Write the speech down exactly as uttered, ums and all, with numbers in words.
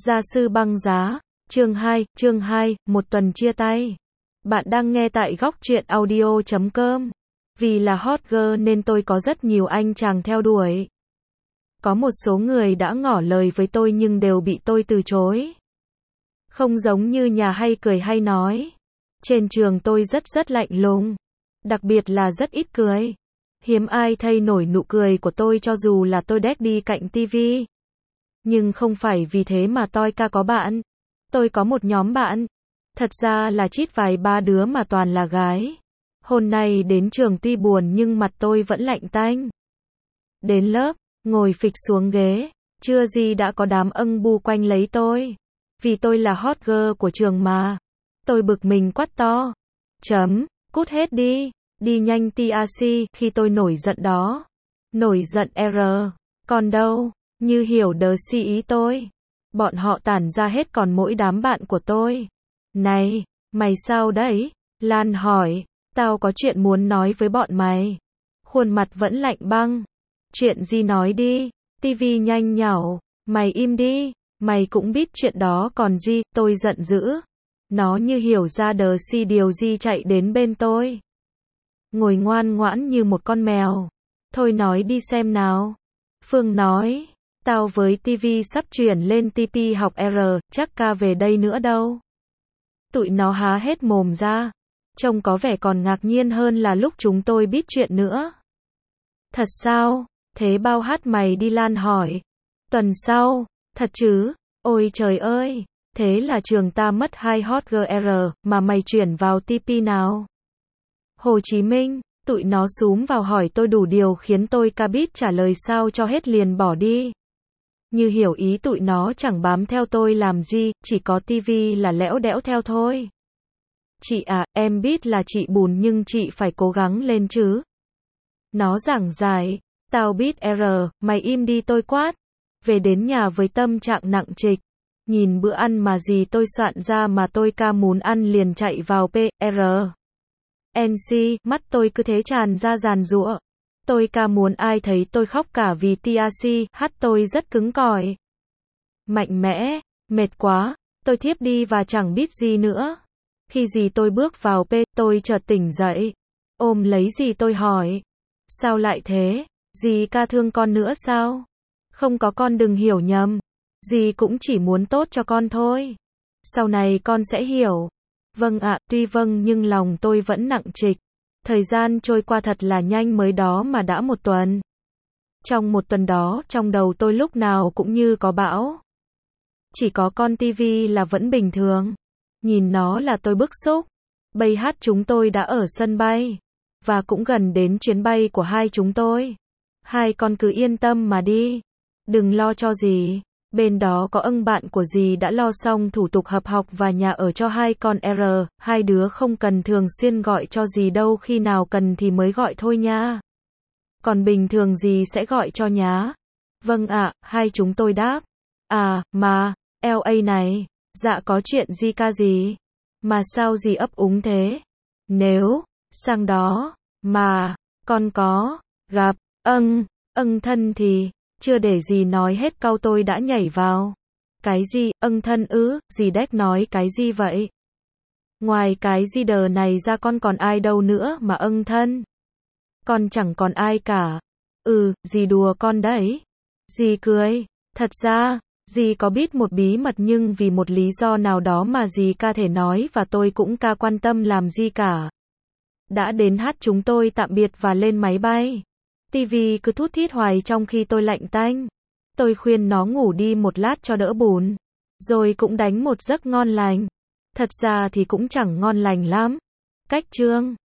Gia sư băng giá, chương hai, chương hai, một tuần chia tay. Bạn đang nghe tại góc truyện audio chấm com. Vì là hot girl nên tôi có rất nhiều anh chàng theo đuổi. Có một số người đã ngỏ lời với tôi nhưng đều bị tôi từ chối. Không giống như nhà hay cười hay nói. Trên trường tôi rất rất lạnh lùng. Đặc biệt là rất ít cười. Hiếm ai thay nổi nụ cười của tôi cho dù là tôi đét đi cạnh tivi. Nhưng không phải vì thế mà tôi ca có bạn. Tôi có một nhóm bạn. Thật ra là chít vài ba đứa mà toàn là gái. Hôm nay đến trường tuy buồn nhưng mặt tôi vẫn lạnh tanh. Đến lớp, ngồi phịch xuống ghế, chưa gì đã có đám âng bu quanh lấy tôi. Vì tôi là hot girl của trường mà. Tôi bực mình quát to. Chấm, cút hết đi, đi nhanh tê rờ khi tôi nổi giận đó. Nổi giận R, còn đâu, như hiểu đờ si ý tôi. Bọn họ tản ra hết còn mỗi đám bạn của tôi. Này, mày sao đấy? Lan hỏi, tao có chuyện muốn nói với bọn mày. Khuôn mặt vẫn lạnh băng. Chuyện gì nói đi, tivi nhanh nhảu, mày im đi, mày cũng biết chuyện đó còn gì, tôi giận dữ. Nó như hiểu ra đờ si điều gì chạy đến bên tôi. Ngồi ngoan ngoãn như một con mèo. Thôi nói đi xem nào. Phương nói, tao với tivi sắp chuyển lên tê pê học R, chắc ca về đây nữa đâu. Tụi nó há hết mồm ra. Trông có vẻ còn ngạc nhiên hơn là lúc chúng tôi biết chuyện nữa. Thật sao? Thế bao hát mày đi? Lan hỏi. Tuần sau, thật chứ? Ôi trời ơi, thế là trường ta mất hai hot girl R, mà mày chuyển vào tê pê nào? Hồ Chí Minh, tụi nó xúm vào hỏi tôi đủ điều khiến tôi ca biết trả lời sao cho hết liền bỏ đi. Như hiểu ý tụi nó chẳng bám theo tôi làm gì, chỉ có tivi là lẽo đẽo theo thôi. Chị à, em biết là chị bùn nhưng chị phải cố gắng lên chứ. Nó giảng giải, tao biết R, mày im đi tôi quát. Về đến nhà với tâm trạng nặng trịch. Nhìn bữa ăn mà gì tôi soạn ra mà tôi ca muốn ăn liền chạy vào P, R. en xê, mắt tôi cứ thế tràn ra giàn giụa. Tôi ca muốn ai thấy tôi khóc cả vì tê rờ xê, hát tôi rất cứng cỏi. Mạnh mẽ, mệt quá, tôi thiếp đi và chẳng biết gì nữa. Khi gì tôi bước vào P, tôi chợt tỉnh dậy. Ôm lấy gì tôi hỏi. Sao lại thế? Dì ca thương con nữa sao? Không có, con đừng hiểu nhầm. Dì cũng chỉ muốn tốt cho con thôi. Sau này con sẽ hiểu. Vâng ạ, tuy vâng nhưng lòng tôi vẫn nặng trịch. Thời gian trôi qua thật là nhanh, mới đó mà đã một tuần. Trong một tuần đó, trong đầu tôi lúc nào cũng như có bão. Chỉ có con tivi là vẫn bình thường. Nhìn nó là tôi bức xúc. Bây hát chúng tôi đã ở sân bay. Và cũng gần đến chuyến bay của hai chúng tôi. Hai con cứ yên tâm mà đi. Đừng lo cho gì. Bên đó có âng bạn của dì đã lo xong thủ tục hợp học và nhà ở cho hai con R. Hai đứa không cần thường xuyên gọi cho dì đâu, khi nào cần thì mới gọi thôi nha. Còn bình thường dì sẽ gọi cho nhá. Vâng ạ, hai chúng tôi đáp. À, mà, lờ a này. Dạ có chuyện gì ca gì? Mà sao dì ấp úng thế? Nếu, sang đó, mà, con có, gặp, âng, âng thân thì, chưa để dì nói hết câu tôi đã nhảy vào. Cái gì, âng thân ư, dì đét nói cái gì vậy? Ngoài cái gì đờ này ra con còn ai đâu nữa mà âng thân? Con chẳng còn ai cả. Ừ, dì đùa con đấy. Dì cười. Thật ra, dì có biết một bí mật nhưng vì một lý do nào đó mà dì ca thể nói và tôi cũng ca quan tâm làm gì cả. Đã đến hát chúng tôi tạm biệt và lên máy bay. Tivi cứ thút thít hoài trong khi tôi lạnh tanh. Tôi khuyên nó ngủ đi một lát cho đỡ buồn. Rồi cũng đánh một giấc ngon lành. Thật ra thì cũng chẳng ngon lành lắm. Cách chương